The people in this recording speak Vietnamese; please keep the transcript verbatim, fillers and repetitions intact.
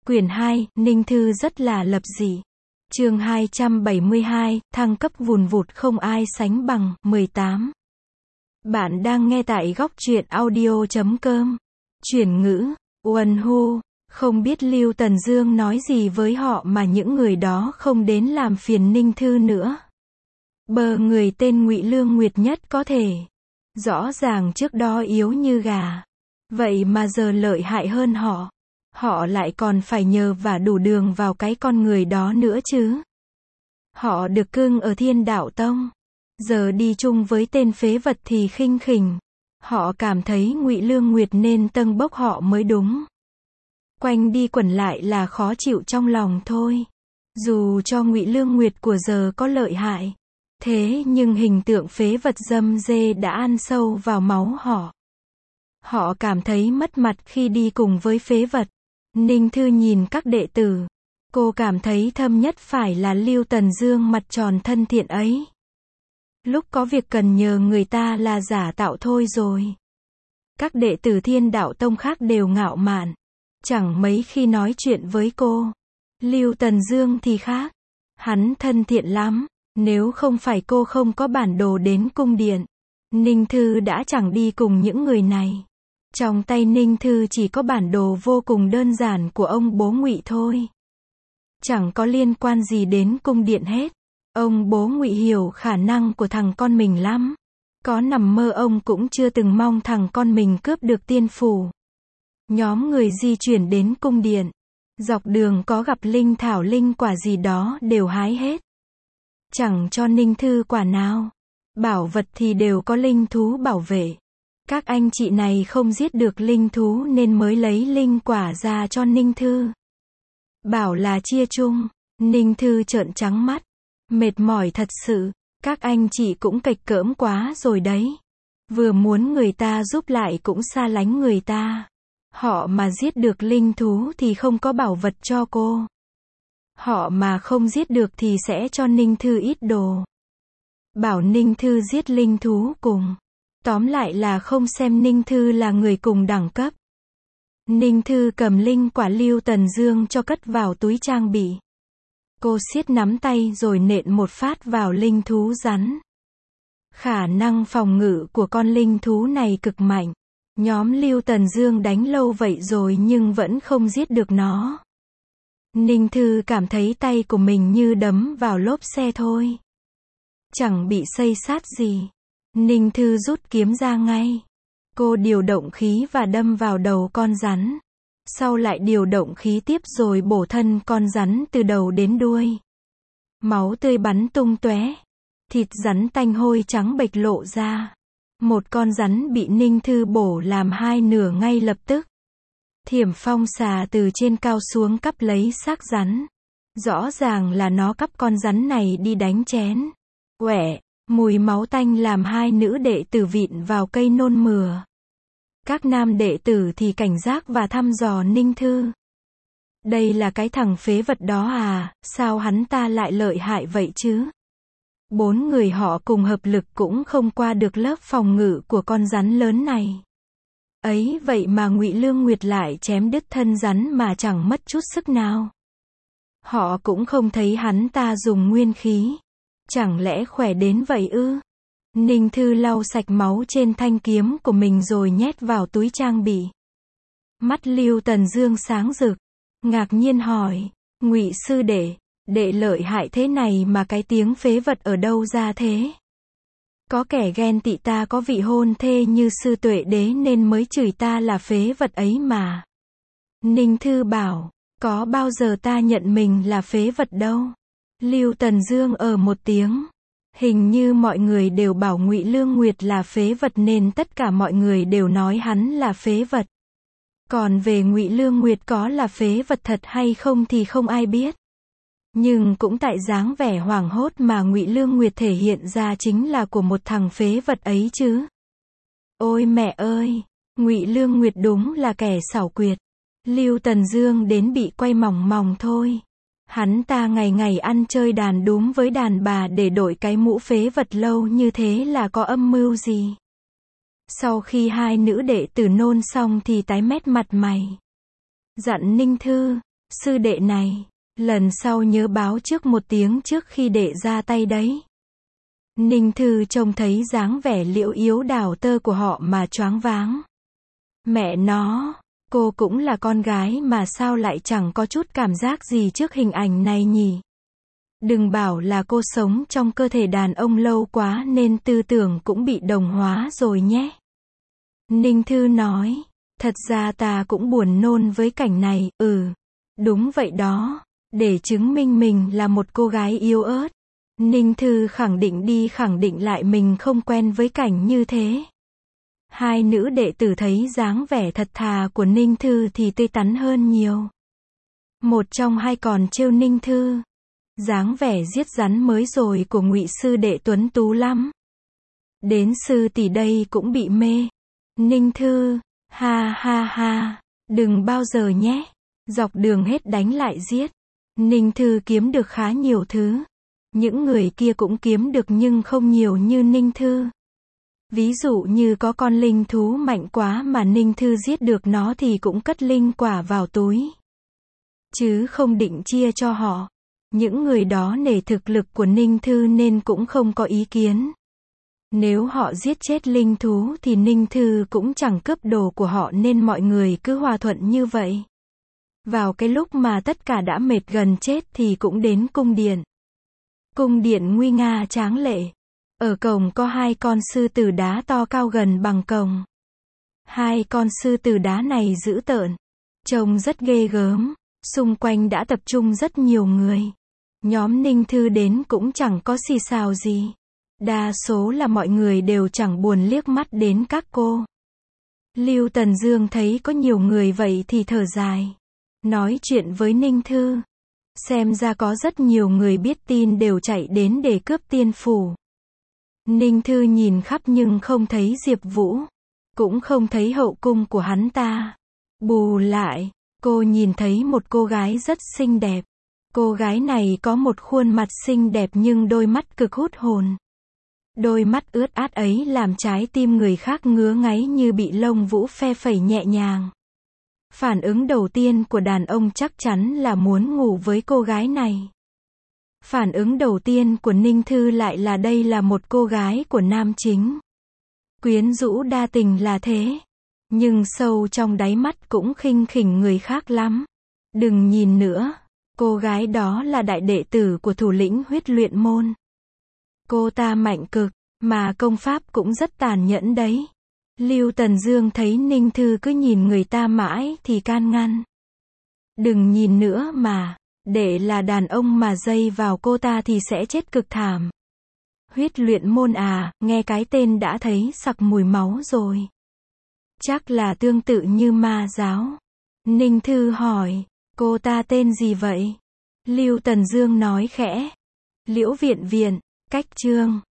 Quyển hai, Ninh Thư rất là lập dị. Chương hai trăm bảy mươi hai, thăng cấp vùn vụt không ai sánh bằng, mười tám. Bạn đang nghe tại góc truyện audio chấm com. Chuyển ngữ, Uẩn Hu, không biết Lưu Tần Dương nói gì với họ mà những người đó không đến làm phiền Ninh Thư nữa. Bờ người tên Ngụy Lương Nguyệt nhất có thể. Rõ ràng trước đó yếu như gà. Vậy mà giờ lợi hại hơn họ. Họ lại còn phải nhờ và đủ đường vào cái con người đó nữa chứ. Họ được cưng ở Thiên Đạo Tông. Giờ đi chung với tên phế vật thì khinh khỉnh. Họ cảm thấy Ngụy Lương Nguyệt nên tâng bốc họ mới đúng. Quanh đi quẩn lại là khó chịu trong lòng thôi. Dù cho Ngụy Lương Nguyệt của giờ có lợi hại. Thế nhưng hình tượng phế vật dâm dê đã ăn sâu vào máu họ. Họ cảm thấy mất mặt khi đi cùng với phế vật. Ninh Thư nhìn các đệ tử. Cô cảm thấy thâm nhất phải là Lưu Tần Dương mặt tròn thân thiện ấy. Lúc có việc cần nhờ người ta là giả tạo thôi rồi. Các đệ tử Thiên Đạo Tông khác đều ngạo mạn. Chẳng mấy khi nói chuyện với cô. Lưu Tần Dương thì khác. Hắn thân thiện lắm. Nếu không phải cô không có bản đồ đến cung điện, Ninh Thư đã chẳng đi cùng những người này. Trong tay Ninh Thư chỉ có bản đồ vô cùng đơn giản của ông bố Ngụy thôi. Chẳng có liên quan gì đến cung điện hết. Ông bố Ngụy hiểu khả năng của thằng con mình lắm. Có nằm mơ ông cũng chưa từng mong thằng con mình cướp được tiên phủ. Nhóm người di chuyển đến cung điện. Dọc đường có gặp linh thảo linh quả gì đó đều hái hết. Chẳng cho Ninh Thư quả nào. Bảo vật thì đều có linh thú bảo vệ. Các anh chị này không giết được linh thú nên mới lấy linh quả ra cho Ninh Thư. Bảo là chia chung. Ninh Thư trợn trắng mắt. Mệt mỏi thật sự. Các anh chị cũng kệch cỡm quá rồi đấy. Vừa muốn người ta giúp lại cũng xa lánh người ta. Họ mà giết được linh thú thì không có bảo vật cho cô. Họ mà không giết được thì sẽ cho Ninh Thư ít đồ. Bảo Ninh Thư giết linh thú cùng. Tóm lại là không xem Ninh Thư là người cùng đẳng cấp. Ninh Thư cầm linh quả Lưu Tần Dương cho cất vào túi trang bị. Cô siết nắm tay rồi nện một phát vào linh thú rắn. Khả năng phòng ngự của con linh thú này cực mạnh. Nhóm Lưu Tần Dương đánh lâu vậy rồi nhưng vẫn không giết được nó. Ninh Thư cảm thấy tay của mình như đấm vào lốp xe thôi. Chẳng bị xây sát gì. Ninh Thư rút kiếm ra ngay. Cô điều động khí và đâm vào đầu con rắn. Sau lại điều động khí tiếp rồi bổ thân con rắn từ đầu đến đuôi. Máu tươi bắn tung tóe. Thịt rắn tanh hôi trắng bệch lộ ra. Một con rắn bị Ninh Thư bổ làm hai nửa ngay lập tức. Thiểm phong xà từ trên cao xuống cắp lấy xác rắn. Rõ ràng là nó cắp con rắn này đi đánh chén. Quẻ, mùi máu tanh làm hai nữ đệ tử vịn vào cây nôn mửa. Các nam đệ tử thì cảnh giác và thăm dò Ninh Thư. Đây là cái thằng phế vật đó à, sao hắn ta lại lợi hại vậy chứ? Bốn người họ cùng hợp lực cũng không qua được lớp phòng ngự của con rắn lớn này. Ấy vậy mà Ngụy Lương Nguyệt lại chém đứt thân rắn mà chẳng mất chút sức nào. Họ cũng không thấy hắn ta dùng nguyên khí. Chẳng lẽ khỏe đến vậy ư? Ninh Thư lau sạch máu trên thanh kiếm của mình rồi nhét vào túi trang bị. Mắt Lưu Tần Dương sáng rực. Ngạc nhiên hỏi. Ngụy sư đệ, đệ lợi hại thế này mà cái tiếng phế vật ở đâu ra thế? Có kẻ ghen tị ta có vị hôn thê như sư tuệ đế nên mới chửi ta là phế vật ấy mà. Ninh Thư bảo, có bao giờ ta nhận mình là phế vật đâu. Lưu Tần Dương ờ một tiếng. Hình như mọi người đều bảo Ngụy Lương Nguyệt là phế vật nên tất cả mọi người đều nói hắn là phế vật. Còn về Ngụy Lương Nguyệt có là phế vật thật hay không thì không ai biết. Nhưng cũng tại dáng vẻ hoảng hốt mà Ngụy Lương Nguyệt thể hiện ra chính là của một thằng phế vật ấy chứ. Ôi mẹ ơi, Ngụy Lương Nguyệt đúng là kẻ xảo quyệt. Lưu Tần Dương đến bị quay mỏng mỏng thôi. Hắn ta ngày ngày ăn chơi đàn đúm với đàn bà để đổi cái mũ phế vật lâu như thế là có âm mưu gì? Sau khi hai nữ đệ tử nôn xong thì tái mét mặt mày. Dặn Ninh Thư, Sư đệ này, lần sau nhớ báo trước một tiếng trước khi đệ ra tay đấy. Ninh Thư trông thấy dáng vẻ liễu yếu đào tơ của họ mà choáng váng. Mẹ nó, cô cũng là con gái mà sao lại chẳng có chút cảm giác gì trước hình ảnh này nhỉ? Đừng bảo là cô sống trong cơ thể đàn ông lâu quá nên tư tưởng cũng bị đồng hóa rồi nhé. Ninh Thư nói, thật ra ta cũng buồn nôn với cảnh này, ừ, đúng vậy đó, để chứng minh mình là một cô gái yếu ớt. Ninh Thư khẳng định đi khẳng định lại mình không quen với cảnh như thế. Hai nữ đệ tử thấy dáng vẻ thật thà của Ninh Thư thì tươi tắn hơn nhiều. Một trong hai còn trêu Ninh Thư. Dáng vẻ giết rắn mới rồi của Ngụy sư đệ tuấn tú lắm. Đến sư tỷ đây cũng bị mê. Ninh Thư, ha ha ha, đừng bao giờ nhé. Dọc đường hết đánh lại giết. Ninh Thư kiếm được khá nhiều thứ. Những người kia cũng kiếm được nhưng không nhiều như Ninh Thư. Ví dụ như có con linh thú mạnh quá mà Ninh Thư giết được nó thì cũng cất linh quả vào túi. Chứ không định chia cho họ. Những người đó nể thực lực của Ninh Thư nên cũng không có ý kiến. Nếu họ giết chết linh thú thì Ninh Thư cũng chẳng cướp đồ của họ nên mọi người cứ hòa thuận như vậy. Vào cái lúc mà tất cả đã mệt gần chết thì cũng đến cung điện. Cung điện nguy nga tráng lệ. Ở cổng có hai con sư tử đá to cao gần bằng cổng. Hai con sư tử đá này dữ tợn. Trông rất ghê gớm. Xung quanh đã tập trung rất nhiều người. Nhóm Ninh Thư đến cũng chẳng có xì xào gì. Đa số là mọi người đều chẳng buồn liếc mắt đến các cô. Lưu Tần Dương thấy có nhiều người vậy thì thở dài. Nói chuyện với Ninh Thư. Xem ra có rất nhiều người biết tin đều chạy đến để cướp tiên phủ. Ninh Thư nhìn khắp nhưng không thấy Diệp Vũ. Cũng không thấy hậu cung của hắn ta. Bù lại, cô nhìn thấy một cô gái rất xinh đẹp. Cô gái này có một khuôn mặt xinh đẹp nhưng đôi mắt cực hút hồn. Đôi mắt ướt át ấy làm trái tim người khác ngứa ngáy như bị lông vũ phe phẩy nhẹ nhàng. Phản ứng đầu tiên của đàn ông chắc chắn là muốn ngủ với cô gái này. Phản ứng đầu tiên của Ninh Thư lại là đây là một cô gái của nam chính. Quyến rũ đa tình là thế. Nhưng sâu trong đáy mắt cũng khinh khỉnh người khác lắm. Đừng nhìn nữa. Cô gái đó là đại đệ tử của thủ lĩnh huyết luyện môn. Cô ta mạnh cực, mà công pháp cũng rất tàn nhẫn đấy. Lưu Tần Dương thấy Ninh Thư cứ nhìn người ta mãi thì can ngăn. Đừng nhìn nữa mà, để là đàn ông mà dây vào cô ta thì sẽ chết cực thảm. Huyết luyện môn à, nghe cái tên đã thấy sặc mùi máu rồi. Chắc là tương tự như ma giáo. Ninh Thư hỏi, cô ta tên gì vậy? Lưu Tần Dương nói khẽ. Liễu Viện Viện, cách chương.